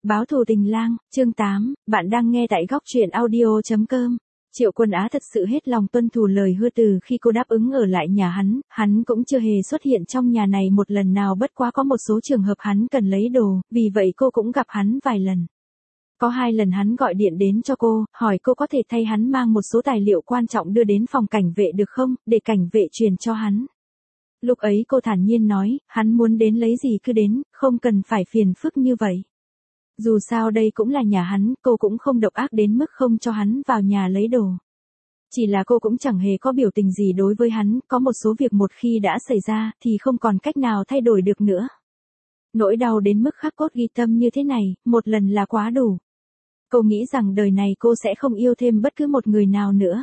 Báo thù tình lang, chương 8, bạn đang nghe tại góc truyện audio.com. Triệu Quân Á thật sự hết lòng tuân thủ lời hứa từ khi cô đáp ứng ở lại nhà hắn cũng chưa hề xuất hiện trong nhà này một lần nào, bất quá có một số trường hợp hắn cần lấy đồ, vì vậy cô cũng gặp hắn vài lần. Có 2 lần hắn gọi điện đến cho cô, hỏi cô có thể thay hắn mang một số tài liệu quan trọng đưa đến phòng cảnh vệ được không, để cảnh vệ truyền cho hắn. Lúc ấy cô thản nhiên nói, hắn muốn đến lấy gì cứ đến, không cần phải phiền phức như vậy. Dù sao đây cũng là nhà hắn, cô cũng không độc ác đến mức không cho hắn vào nhà lấy đồ. Chỉ là cô cũng chẳng hề có biểu tình gì đối với hắn, có một số việc một khi đã xảy ra thì không còn cách nào thay đổi được nữa. Nỗi đau đến mức khắc cốt ghi tâm như thế này, một lần là quá đủ. Cô nghĩ rằng đời này cô sẽ không yêu thêm bất cứ một người nào nữa.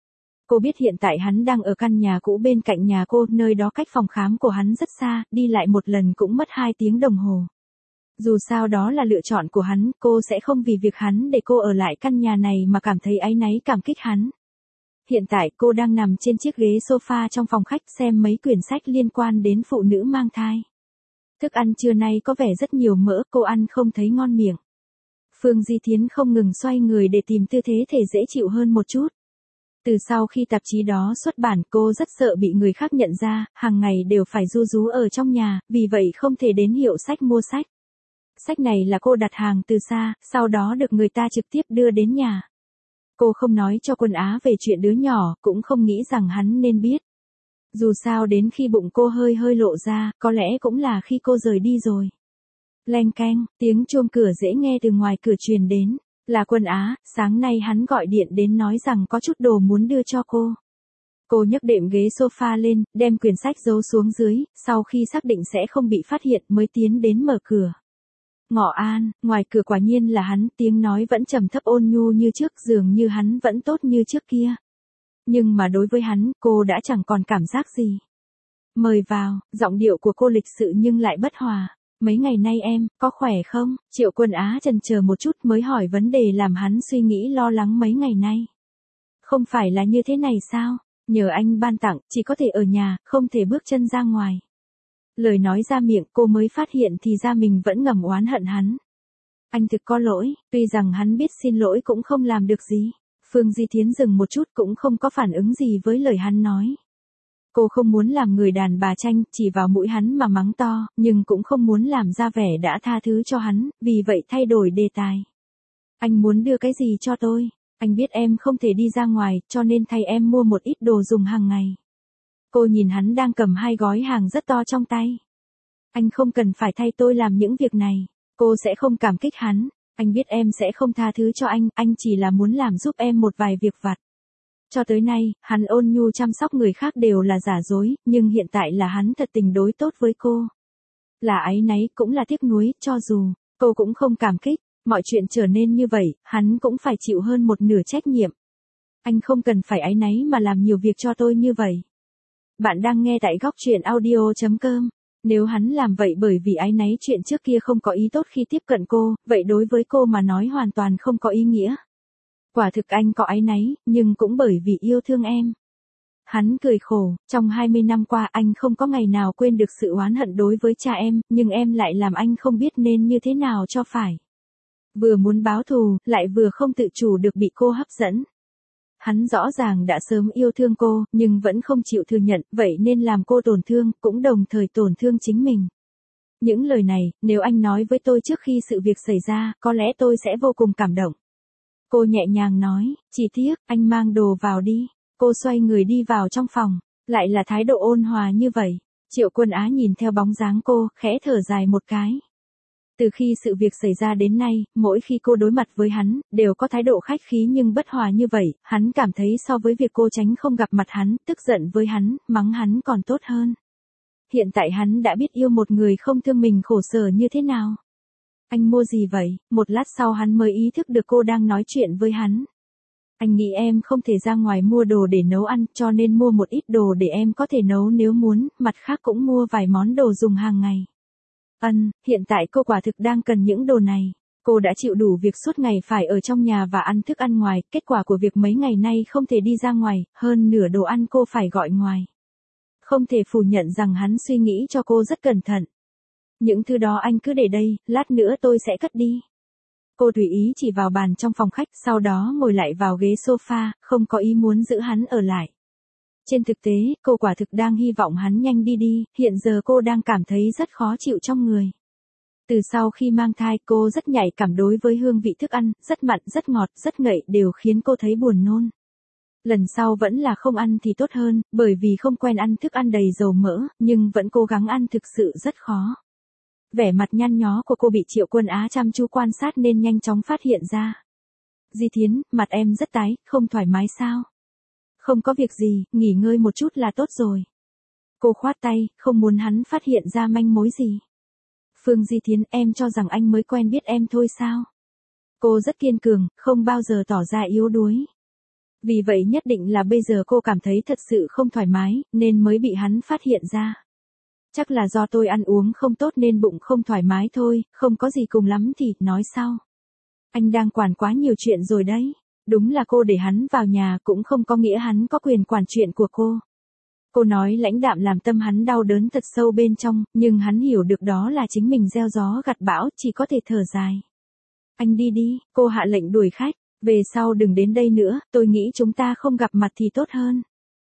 Cô biết hiện tại hắn đang ở căn nhà cũ bên cạnh nhà cô, nơi đó cách phòng khám của hắn rất xa, đi lại một lần cũng mất 2 tiếng đồng hồ. Dù sao đó là lựa chọn của hắn, cô sẽ không vì việc hắn để cô ở lại căn nhà này mà cảm thấy áy náy cảm kích hắn. Hiện tại cô đang nằm trên chiếc ghế sofa trong phòng khách xem mấy quyển sách liên quan đến phụ nữ mang thai. Thức ăn trưa nay có vẻ rất nhiều mỡ, cô ăn không thấy ngon miệng. Phương Di Thiến không ngừng xoay người để tìm tư thế thể dễ chịu hơn một chút. Từ sau khi tạp chí đó xuất bản, cô rất sợ bị người khác nhận ra, hàng ngày đều phải ru rú ở trong nhà, vì vậy không thể đến hiệu sách mua sách. Sách này là cô đặt hàng từ xa, sau đó được người ta trực tiếp đưa đến nhà. Cô không nói cho Quân Á về chuyện đứa nhỏ, cũng không nghĩ rằng hắn nên biết. Dù sao đến khi bụng cô hơi lộ ra, có lẽ cũng là khi cô rời đi rồi. Leng keng, tiếng chuông cửa dễ nghe từ ngoài cửa truyền đến. Là Quân Á, sáng nay hắn gọi điện đến nói rằng có chút đồ muốn đưa cho cô. Cô nhấc đệm ghế sofa lên, đem quyển sách giấu xuống dưới, sau khi xác định sẽ không bị phát hiện mới tiến đến mở cửa. Ngọ an, ngoài cửa quả nhiên là hắn, tiếng nói vẫn trầm thấp ôn nhu như trước, dường như hắn vẫn tốt như trước kia. Nhưng mà đối với hắn, cô đã chẳng còn cảm giác gì. Mời vào, giọng điệu của cô lịch sự nhưng lại bất hòa. Mấy ngày nay em, có khỏe không? Triệu Quân Á chần chờ một chút mới hỏi vấn đề làm hắn suy nghĩ lo lắng mấy ngày nay. Không phải là như thế này sao? Nhờ anh ban tặng, chỉ có thể ở nhà, không thể bước chân ra ngoài. Lời nói ra miệng cô mới phát hiện thì ra mình vẫn ngầm oán hận hắn. Anh thực có lỗi, tuy rằng hắn biết xin lỗi cũng không làm được gì. Phương Di Thiến dừng một chút cũng không có phản ứng gì với lời hắn nói. Cô không muốn làm người đàn bà tranh, chỉ vào mũi hắn mà mắng to, nhưng cũng không muốn làm ra vẻ đã tha thứ cho hắn, vì vậy thay đổi đề tài. Anh muốn đưa cái gì cho tôi? Anh biết em không thể đi ra ngoài, cho nên thay em mua một ít đồ dùng hàng ngày. Cô nhìn hắn đang cầm 2 gói hàng rất to trong tay. Anh không cần phải thay tôi làm những việc này. Cô sẽ không cảm kích hắn. Anh biết em sẽ không tha thứ cho anh chỉ là muốn làm giúp em một vài việc vặt. Cho tới nay, hắn ôn nhu chăm sóc người khác đều là giả dối, nhưng hiện tại là hắn thật tình đối tốt với cô. Là áy náy cũng là tiếc nuối, cho dù cô cũng không cảm kích, mọi chuyện trở nên như vậy, hắn cũng phải chịu hơn một nửa trách nhiệm. Anh không cần phải áy náy mà làm nhiều việc cho tôi như vậy. Bạn đang nghe tại góc truyện audio.com. Nếu hắn làm vậy bởi vì áy náy chuyện trước kia không có ý tốt khi tiếp cận cô, vậy đối với cô mà nói hoàn toàn không có ý nghĩa. Quả thực anh có áy náy, nhưng cũng bởi vì yêu thương em. Hắn cười khổ, trong 20 năm qua anh không có ngày nào quên được sự oán hận đối với cha em, nhưng em lại làm anh không biết nên như thế nào cho phải. Vừa muốn báo thù, lại vừa không tự chủ được bị cô hấp dẫn. Hắn rõ ràng đã sớm yêu thương cô, nhưng vẫn không chịu thừa nhận, vậy nên làm cô tổn thương, cũng đồng thời tổn thương chính mình. Những lời này, nếu anh nói với tôi trước khi sự việc xảy ra, có lẽ tôi sẽ vô cùng cảm động. Cô nhẹ nhàng nói, chỉ tiếc, anh mang đồ vào đi. Cô xoay người đi vào trong phòng, lại là thái độ ôn hòa như vậy. Triệu Quân Á nhìn theo bóng dáng cô, khẽ thở dài một cái. Từ khi sự việc xảy ra đến nay, mỗi khi cô đối mặt với hắn, đều có thái độ khách khí nhưng bất hòa như vậy, hắn cảm thấy so với việc cô tránh không gặp mặt hắn, tức giận với hắn, mắng hắn còn tốt hơn. Hiện tại hắn đã biết yêu một người không thương mình khổ sở như thế nào. Anh mua gì vậy? Một lát sau hắn mới ý thức được cô đang nói chuyện với hắn. Anh nghĩ em không thể ra ngoài mua đồ để nấu ăn, cho nên mua một ít đồ để em có thể nấu nếu muốn, mặt khác cũng mua vài món đồ dùng hàng ngày. Hiện tại cô quả thực đang cần những đồ này. Cô đã chịu đủ việc suốt ngày phải ở trong nhà và ăn thức ăn ngoài, kết quả của việc mấy ngày nay không thể đi ra ngoài, hơn nửa đồ ăn cô phải gọi ngoài. Không thể phủ nhận rằng hắn suy nghĩ cho cô rất cẩn thận. Những thứ đó anh cứ để đây, lát nữa tôi sẽ cất đi. Cô tùy ý chỉ vào bàn trong phòng khách, sau đó ngồi lại vào ghế sofa, không có ý muốn giữ hắn ở lại. Trên thực tế, cô quả thực đang hy vọng hắn nhanh đi đi, hiện giờ cô đang cảm thấy rất khó chịu trong người. Từ sau khi mang thai cô rất nhạy cảm đối với hương vị thức ăn, rất mặn, rất ngọt, rất ngậy đều khiến cô thấy buồn nôn. Lần sau vẫn là không ăn thì tốt hơn, bởi vì không quen ăn thức ăn đầy dầu mỡ, nhưng vẫn cố gắng ăn thực sự rất khó. Vẻ mặt nhăn nhó của cô bị Triệu Quân Á chăm chú quan sát nên nhanh chóng phát hiện ra. Di Thiến, mặt em rất tái, không thoải mái sao? Không có việc gì, nghỉ ngơi một chút là tốt rồi. Cô khoát tay, không muốn hắn phát hiện ra manh mối gì. Phương Di Thiến, em cho rằng anh mới quen biết em thôi sao? Cô rất kiên cường, không bao giờ tỏ ra yếu đuối. Vì vậy nhất định là bây giờ cô cảm thấy thật sự không thoải mái, nên mới bị hắn phát hiện ra. Chắc là do tôi ăn uống không tốt nên bụng không thoải mái thôi, không có gì, cùng lắm thì nói sau. Anh đang quản quá nhiều chuyện rồi đấy. Đúng là cô để hắn vào nhà cũng không có nghĩa hắn có quyền quản chuyện của cô. Cô nói lãnh đạm làm tâm hắn đau đớn thật sâu bên trong, nhưng hắn hiểu được đó là chính mình gieo gió gặt bão, chỉ có thể thở dài. Anh đi đi, cô hạ lệnh đuổi khách, về sau đừng đến đây nữa, tôi nghĩ chúng ta không gặp mặt thì tốt hơn.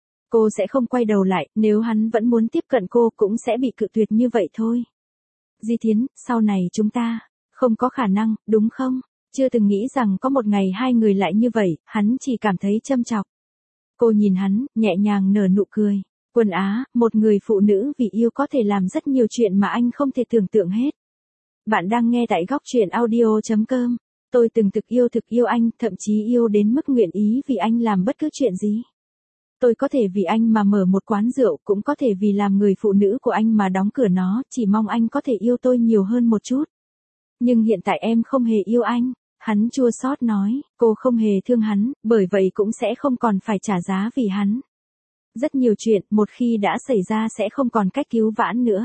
Cô sẽ không quay đầu lại, nếu hắn vẫn muốn tiếp cận cô cũng sẽ bị cự tuyệt như vậy thôi. Di Thiến, sau này chúng ta, không có khả năng, đúng không? Chưa từng nghĩ rằng có một ngày hai người lại như vậy, hắn chỉ cảm thấy châm chọc. Cô nhìn hắn, nhẹ nhàng nở nụ cười. Quân Á, một người phụ nữ vì yêu có thể làm rất nhiều chuyện mà anh không thể tưởng tượng hết. Bạn đang nghe tại góc truyện audio.com. Tôi từng thực yêu anh, thậm chí yêu đến mức nguyện ý vì anh làm bất cứ chuyện gì. Tôi có thể vì anh mà mở một quán rượu, cũng có thể vì làm người phụ nữ của anh mà đóng cửa nó, chỉ mong anh có thể yêu tôi nhiều hơn một chút. Nhưng hiện tại em không hề yêu anh. Hắn chua xót nói, cô không hề thương hắn, bởi vậy cũng sẽ không còn phải trả giá vì hắn. Rất nhiều chuyện, một khi đã xảy ra sẽ không còn cách cứu vãn nữa.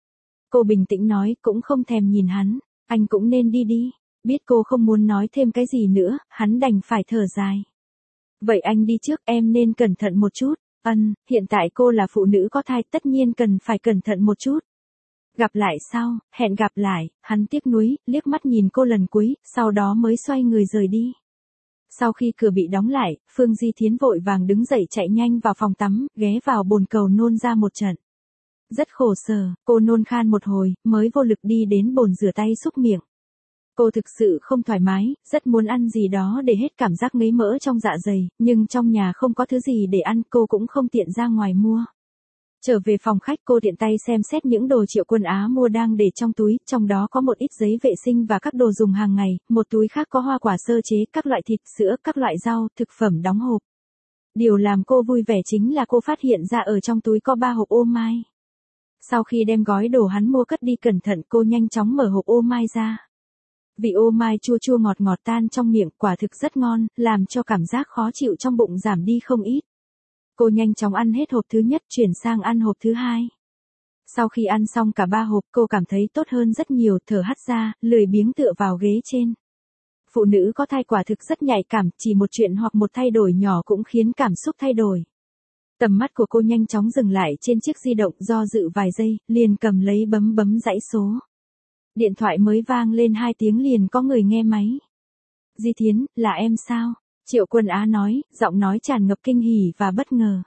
Cô bình tĩnh nói, cũng không thèm nhìn hắn, anh cũng nên đi đi. Biết cô không muốn nói thêm cái gì nữa, hắn đành phải thở dài. Vậy anh đi trước, em nên cẩn thận một chút. Hiện tại cô là phụ nữ có thai, tất nhiên cần phải cẩn thận một chút. Gặp lại sau, hẹn gặp lại, hắn tiếc nuối, liếc mắt nhìn cô lần cuối, sau đó mới xoay người rời đi. Sau khi cửa bị đóng lại, Phương Di Thiến vội vàng đứng dậy chạy nhanh vào phòng tắm, ghé vào bồn cầu nôn ra một trận. Rất khổ sở, cô nôn khan một hồi, mới vô lực đi đến bồn rửa tay xúc miệng. Cô thực sự không thoải mái, rất muốn ăn gì đó để hết cảm giác ngấy mỡ trong dạ dày, nhưng trong nhà không có thứ gì để ăn, cô cũng không tiện ra ngoài mua. Trở về phòng khách cô tiện tay xem xét những đồ Triệu Quân Á mua đang để trong túi, trong đó có một ít giấy vệ sinh và các đồ dùng hàng ngày, một túi khác có hoa quả sơ chế, các loại thịt, sữa, các loại rau, thực phẩm đóng hộp. Điều làm cô vui vẻ chính là cô phát hiện ra ở trong túi có 3 hộp ô mai. Sau khi đem gói đồ hắn mua cất đi cẩn thận, cô nhanh chóng mở hộp ô mai ra. Vị ô mai chua chua ngọt ngọt tan trong miệng, quả thực rất ngon, làm cho cảm giác khó chịu trong bụng giảm đi không ít. Cô nhanh chóng ăn hết hộp thứ nhất, chuyển sang ăn hộp thứ hai. Sau khi ăn xong cả 3 hộp, cô cảm thấy tốt hơn rất nhiều, thở hắt ra, lười biếng tựa vào ghế trên. Phụ nữ có thai quả thực rất nhạy cảm, chỉ một chuyện hoặc một thay đổi nhỏ cũng khiến cảm xúc thay đổi. Tầm mắt của cô nhanh chóng dừng lại trên chiếc di động, do dự vài giây, liền cầm lấy bấm dãy số. Điện thoại mới vang lên 2 tiếng liền có người nghe máy. Di Thiến, là em sao? Triệu Quân Á nói, giọng nói tràn ngập kinh hỉ và bất ngờ.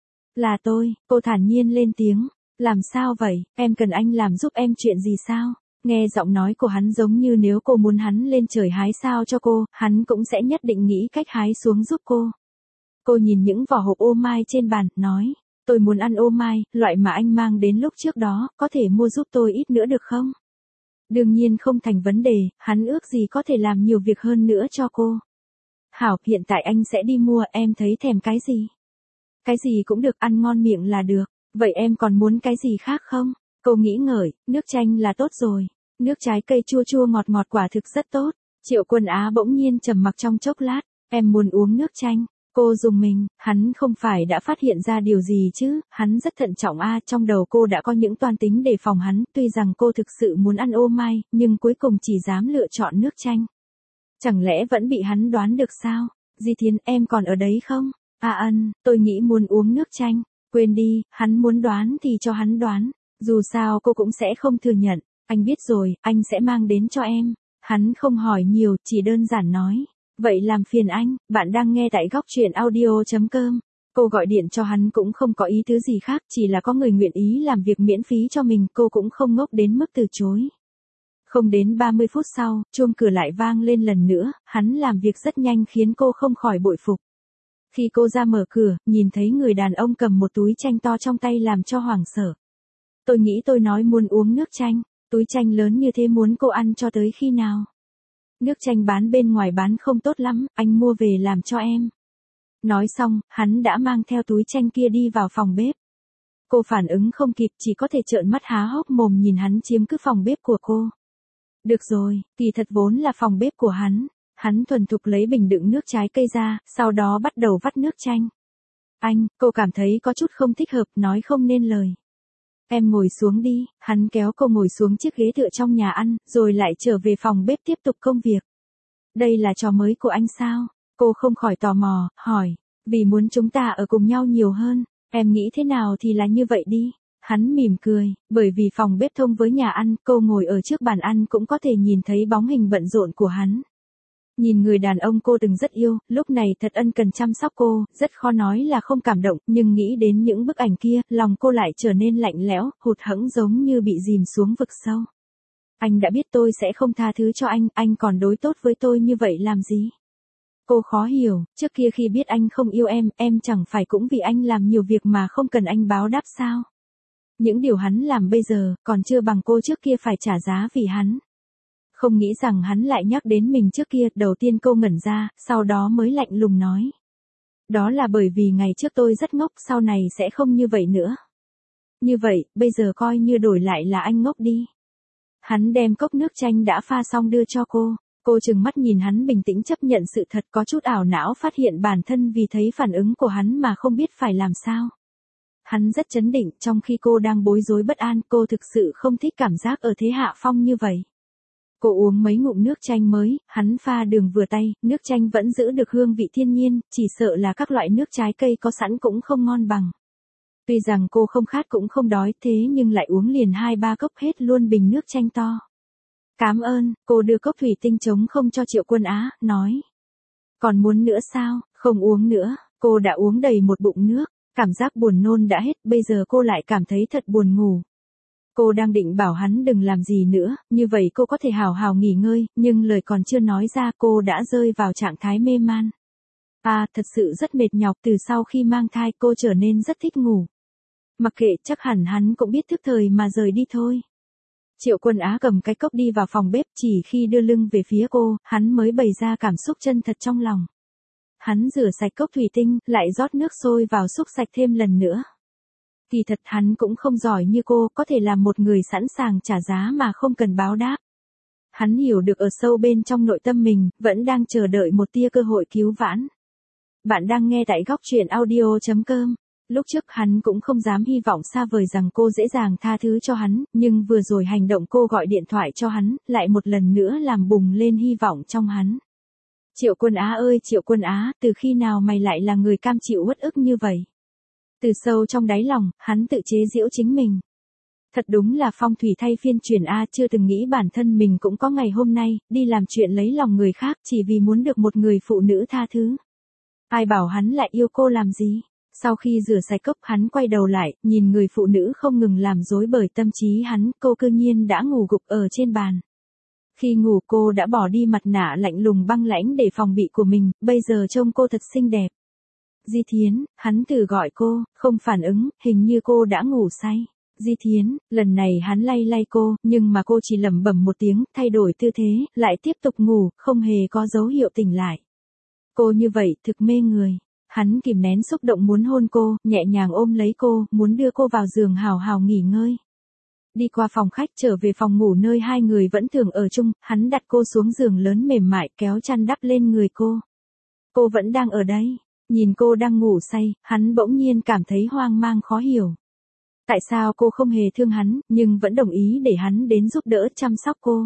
Là tôi, cô thản nhiên lên tiếng. Làm sao vậy, em cần anh làm giúp em chuyện gì sao? Nghe giọng nói của hắn giống như nếu cô muốn hắn lên trời hái sao cho cô, hắn cũng sẽ nhất định nghĩ cách hái xuống giúp cô. Cô nhìn những vỏ hộp ô mai trên bàn, nói, tôi muốn ăn ô mai, loại mà anh mang đến lúc trước đó, có thể mua giúp tôi ít nữa được không? Đương nhiên không thành vấn đề, hắn ước gì có thể làm nhiều việc hơn nữa cho cô. Hảo, hiện tại anh sẽ đi mua, em thấy thèm cái gì? Cái gì cũng được, ăn ngon miệng là được. Vậy em còn muốn cái gì khác không? Cô nghĩ ngợi, nước chanh là tốt rồi. Nước trái cây chua chua ngọt ngọt quả thực rất tốt. Triệu Quân Á bỗng nhiên trầm mặc trong chốc lát. Em muốn uống nước chanh. Cô dùng mình, hắn không phải đã phát hiện ra điều gì chứ, hắn rất thận trọng trong đầu cô đã có những toan tính đề phòng hắn, tuy rằng cô thực sự muốn ăn ô mai, nhưng cuối cùng chỉ dám lựa chọn nước chanh. Chẳng lẽ vẫn bị hắn đoán được sao? Di Thiến, em còn ở đấy không? Tôi nghĩ muốn uống nước chanh. Quên đi, hắn muốn đoán thì cho hắn đoán. Dù sao cô cũng sẽ không thừa nhận. Anh biết rồi, anh sẽ mang đến cho em. Hắn không hỏi nhiều, chỉ đơn giản nói. Vậy làm phiền anh, bạn đang nghe tại góc truyện audio.com. Cô gọi điện cho hắn cũng không có ý tứ gì khác, chỉ là có người nguyện ý làm việc miễn phí cho mình, cô cũng không ngốc đến mức từ chối. Không đến 30 phút sau, chuông cửa lại vang lên lần nữa, hắn làm việc rất nhanh khiến cô không khỏi bội phục. Khi cô ra mở cửa, nhìn thấy người đàn ông cầm một túi chanh to trong tay làm cho hoảng sợ. Tôi nghĩ tôi nói muốn uống nước chanh, túi chanh lớn như thế muốn cô ăn cho tới khi nào? Nước chanh bán bên ngoài bán không tốt lắm, anh mua về làm cho em. Nói xong, hắn đã mang theo túi chanh kia đi vào phòng bếp. Cô phản ứng không kịp, chỉ có thể trợn mắt há hốc mồm nhìn hắn chiếm cứ phòng bếp của cô. Được rồi, kỳ thật vốn là phòng bếp của hắn. Hắn thuần thục lấy bình đựng nước trái cây ra, sau đó bắt đầu vắt nước chanh. Anh, cô cảm thấy có chút không thích hợp, nói không nên lời. Em ngồi xuống đi, hắn kéo cô ngồi xuống chiếc ghế tựa trong nhà ăn, rồi lại trở về phòng bếp tiếp tục công việc. Đây là trò mới của anh sao? Cô không khỏi tò mò, hỏi. Vì muốn chúng ta ở cùng nhau nhiều hơn, em nghĩ thế nào thì là như vậy đi. Hắn mỉm cười, bởi vì phòng bếp thông với nhà ăn, cô ngồi ở trước bàn ăn cũng có thể nhìn thấy bóng hình bận rộn của hắn. Nhìn người đàn ông cô từng rất yêu, lúc này thật ân cần chăm sóc cô, rất khó nói là không cảm động, nhưng nghĩ đến những bức ảnh kia, lòng cô lại trở nên lạnh lẽo, hụt hẫng giống như bị dìm xuống vực sâu. Anh đã biết tôi sẽ không tha thứ cho anh còn đối tốt với tôi như vậy làm gì? Cô khó hiểu, trước kia khi biết anh không yêu em chẳng phải cũng vì anh làm nhiều việc mà không cần anh báo đáp sao? Những điều hắn làm bây giờ, còn chưa bằng cô trước kia phải trả giá vì hắn. Không nghĩ rằng hắn lại nhắc đến mình trước kia, đầu tiên cô ngẩn ra, sau đó mới lạnh lùng nói. Đó là bởi vì ngày trước tôi rất ngốc, sau này sẽ không như vậy nữa. Như vậy, bây giờ coi như đổi lại là anh ngốc đi. Hắn đem cốc nước chanh đã pha xong đưa cho cô trừng mắt nhìn hắn bình tĩnh chấp nhận sự thật, có chút ảo não phát hiện bản thân vì thấy phản ứng của hắn mà không biết phải làm sao. Hắn rất trấn định, trong khi cô đang bối rối bất an, cô thực sự không thích cảm giác ở thế hạ phong như vậy. Cô uống mấy ngụm nước chanh mới, hắn pha đường vừa tay, nước chanh vẫn giữ được hương vị thiên nhiên, chỉ sợ là các loại nước trái cây có sẵn cũng không ngon bằng. Tuy rằng cô không khát cũng không đói thế nhưng lại uống liền 2-3 cốc hết luôn bình nước chanh to. Cảm ơn, cô đưa cốc thủy tinh trống không cho Triệu Quân Á, nói. Còn muốn nữa sao? Không uống nữa, cô đã uống đầy một bụng nước, cảm giác buồn nôn đã hết, bây giờ cô lại cảm thấy thật buồn ngủ. Cô đang định bảo hắn đừng làm gì nữa, như vậy cô có thể hào hào nghỉ ngơi, nhưng lời còn chưa nói ra cô đã rơi vào trạng thái mê man. Thật sự rất mệt nhọc, từ sau khi mang thai cô trở nên rất thích ngủ. Mặc kệ, chắc hẳn hắn cũng biết thức thời mà rời đi thôi. Triệu Quân Á cầm cái cốc đi vào phòng bếp, chỉ khi đưa lưng về phía cô, hắn mới bày ra cảm xúc chân thật trong lòng. Hắn rửa sạch cốc thủy tinh, lại rót nước sôi vào xúc sạch thêm lần nữa. Kỳ thật hắn cũng không giỏi như cô, có thể làm một người sẵn sàng trả giá mà không cần báo đáp. Hắn hiểu được ở sâu bên trong nội tâm mình, vẫn đang chờ đợi một tia cơ hội cứu vãn. Bạn đang nghe tại góc truyện audio.com. Lúc trước hắn cũng không dám hy vọng xa vời rằng cô dễ dàng tha thứ cho hắn, nhưng vừa rồi hành động cô gọi điện thoại cho hắn, lại một lần nữa làm bùng lên hy vọng trong hắn. Triệu Quân Á ơi Triệu Quân Á, từ khi nào mày lại là người cam chịu uất ức như vậy? Từ sâu trong đáy lòng, hắn tự chế giễu chính mình. Thật đúng là phong thủy thay phiên chuyển chưa từng nghĩ bản thân mình cũng có ngày hôm nay, đi làm chuyện lấy lòng người khác chỉ vì muốn được một người phụ nữ tha thứ. Ai bảo hắn lại yêu cô làm gì? Sau khi rửa sạch cốc hắn quay đầu lại, nhìn người phụ nữ không ngừng làm rối bời tâm trí hắn, cô cư nhiên đã ngủ gục ở trên bàn. Khi ngủ cô đã bỏ đi mặt nạ lạnh lùng băng lãnh để phòng bị của mình, bây giờ trông cô thật xinh đẹp. Di Thiến, hắn thử gọi cô, không phản ứng, hình như cô đã ngủ say. Di Thiến, lần này hắn lay lay cô, nhưng mà cô chỉ lẩm bẩm một tiếng, thay đổi tư thế, lại tiếp tục ngủ, không hề có dấu hiệu tỉnh lại. Cô như vậy, thực mê người. Hắn kìm nén xúc động muốn hôn cô, nhẹ nhàng ôm lấy cô, muốn đưa cô vào giường hào hào nghỉ ngơi. Đi qua phòng khách trở về phòng ngủ nơi hai người vẫn thường ở chung, hắn đặt cô xuống giường lớn mềm mại kéo chăn đắp lên người cô. Cô vẫn đang ở đây. Nhìn cô đang ngủ say, hắn bỗng nhiên cảm thấy hoang mang khó hiểu. Tại sao cô không hề thương hắn, nhưng vẫn đồng ý để hắn đến giúp đỡ chăm sóc cô.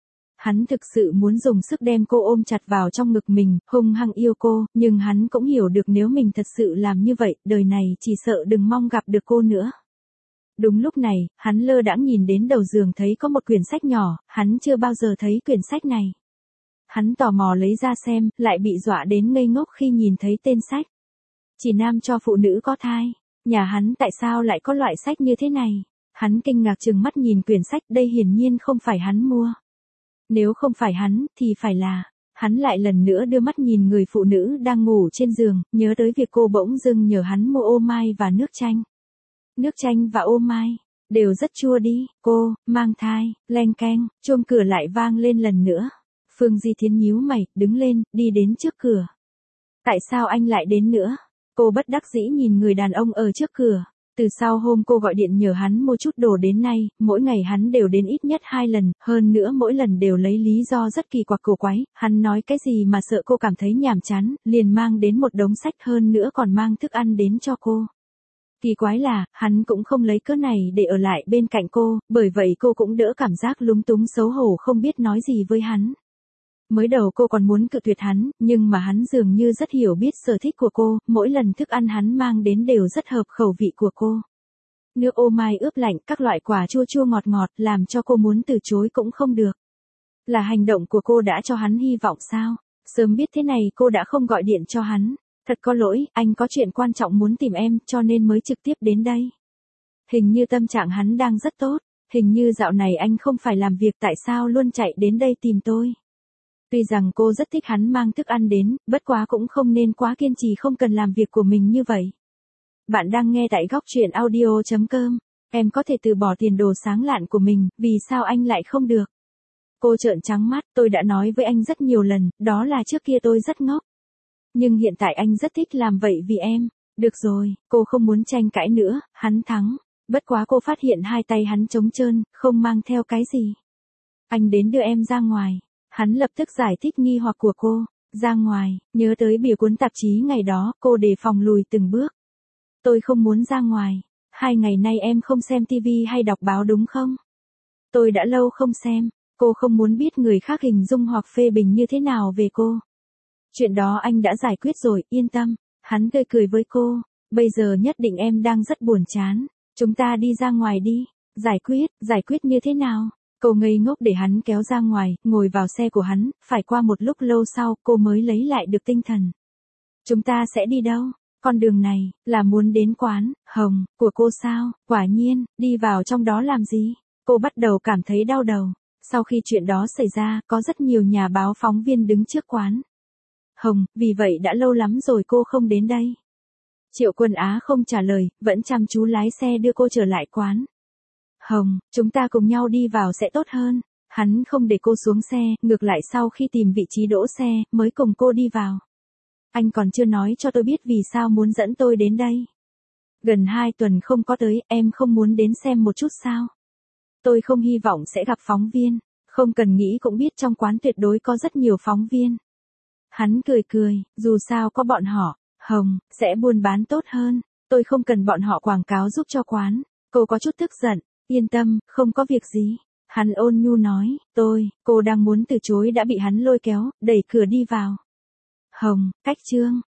Hắn thực sự muốn dùng sức đem cô ôm chặt vào trong ngực mình, hung hăng yêu cô, nhưng hắn cũng hiểu được nếu mình thật sự làm như vậy, đời này chỉ sợ đừng mong gặp được cô nữa. Đúng lúc này, hắn lơ đãng nhìn đến đầu giường thấy có một quyển sách nhỏ, hắn chưa bao giờ thấy quyển sách này. Hắn tò mò lấy ra xem, lại bị dọa đến ngây ngốc khi nhìn thấy tên sách. Chỉ nam cho phụ nữ có thai. Nhà hắn tại sao lại có loại sách như thế này? Hắn kinh ngạc trừng mắt nhìn quyển sách, đây hiển nhiên không phải hắn mua. Nếu không phải hắn, thì phải là. Hắn lại lần nữa đưa mắt nhìn người phụ nữ đang ngủ trên giường, nhớ tới việc cô bỗng dưng nhờ hắn mua ô mai và nước chanh. Nước chanh và ô mai, đều rất chua đi, cô, mang thai, leng keng, chuông cửa lại vang lên lần nữa. Phương Di Thiến nhíu mày, đứng lên, đi đến trước cửa. Tại sao anh lại đến nữa? Cô bất đắc dĩ nhìn người đàn ông ở trước cửa. Từ sau hôm cô gọi điện nhờ hắn mua chút đồ đến nay, mỗi ngày hắn đều đến ít nhất 2 lần, hơn nữa mỗi lần đều lấy lý do rất kỳ quặc cổ quái, hắn nói cái gì mà sợ cô cảm thấy nhàm chán, liền mang đến một đống sách hơn nữa còn mang thức ăn đến cho cô. Kỳ quái là, hắn cũng không lấy cớ này để ở lại bên cạnh cô, bởi vậy cô cũng đỡ cảm giác lúng túng xấu hổ không biết nói gì với hắn. Mới đầu cô còn muốn cự tuyệt hắn, nhưng mà hắn dường như rất hiểu biết sở thích của cô, mỗi lần thức ăn hắn mang đến đều rất hợp khẩu vị của cô. Nước ô mai ướp lạnh, các loại quả chua chua ngọt ngọt làm cho cô muốn từ chối cũng không được. Là hành động của cô đã cho hắn hy vọng sao? Sớm biết thế này cô đã không gọi điện cho hắn. Thật có lỗi, anh có chuyện quan trọng muốn tìm em cho nên mới trực tiếp đến đây. Hình như tâm trạng hắn đang rất tốt, hình như dạo này anh không phải làm việc tại sao luôn chạy đến đây tìm tôi. Tuy rằng cô rất thích hắn mang thức ăn đến, bất quá cũng không nên quá kiên trì không cần làm việc của mình như vậy. Bạn đang nghe tại góc truyện audio.com. Em có thể từ bỏ tiền đồ sáng lạn của mình, vì sao anh lại không được? Cô trợn trắng mắt, tôi đã nói với anh rất nhiều lần, đó là trước kia tôi rất ngốc. Nhưng hiện tại anh rất thích làm vậy vì em. Được rồi, cô không muốn tranh cãi nữa, hắn thắng. Bất quá cô phát hiện hai tay hắn trống trơn, không mang theo cái gì. Anh đến đưa em ra ngoài. Hắn lập tức giải thích nghi hoặc của cô. Ra ngoài, nhớ tới bìa cuốn tạp chí ngày đó, cô đề phòng lùi từng bước. Tôi không muốn ra ngoài. 2 ngày nay em không xem tivi hay đọc báo đúng không? Tôi đã lâu không xem. Cô không muốn biết người khác hình dung hoặc phê bình như thế nào về cô. Chuyện đó anh đã giải quyết rồi, yên tâm. Hắn tươi cười với cô. Bây giờ nhất định em đang rất buồn chán. Chúng ta đi ra ngoài đi. Giải quyết như thế nào? Cô ngây ngốc để hắn kéo ra ngoài, ngồi vào xe của hắn, phải qua một lúc lâu sau cô mới lấy lại được tinh thần. Chúng ta sẽ đi đâu? Con đường này, là muốn đến quán, Hồng, của cô sao? Quả nhiên, đi vào trong đó làm gì? Cô bắt đầu cảm thấy đau đầu. Sau khi chuyện đó xảy ra, có rất nhiều nhà báo phóng viên đứng trước quán Hồng, vì vậy đã lâu lắm rồi cô không đến đây. Triệu Quân Á không trả lời, vẫn chăm chú lái xe đưa cô trở lại quán Hồng, chúng ta cùng nhau đi vào sẽ tốt hơn. Hắn không để cô xuống xe, ngược lại sau khi tìm vị trí đỗ xe, mới cùng cô đi vào. Anh còn chưa nói cho tôi biết vì sao muốn dẫn tôi đến đây. Gần 2 tuần không có tới, em không muốn đến xem một chút sao? Tôi không hy vọng sẽ gặp phóng viên, không cần nghĩ cũng biết trong quán tuyệt đối có rất nhiều phóng viên. Hắn cười cười, dù sao có bọn họ, Hồng, sẽ buôn bán tốt hơn, tôi không cần bọn họ quảng cáo giúp cho quán. Cô có chút tức giận, yên tâm, không có việc gì. Hắn ôn nhu nói, cô đang muốn từ chối đã bị hắn lôi kéo, đẩy cửa đi vào. Hồng, cách chương.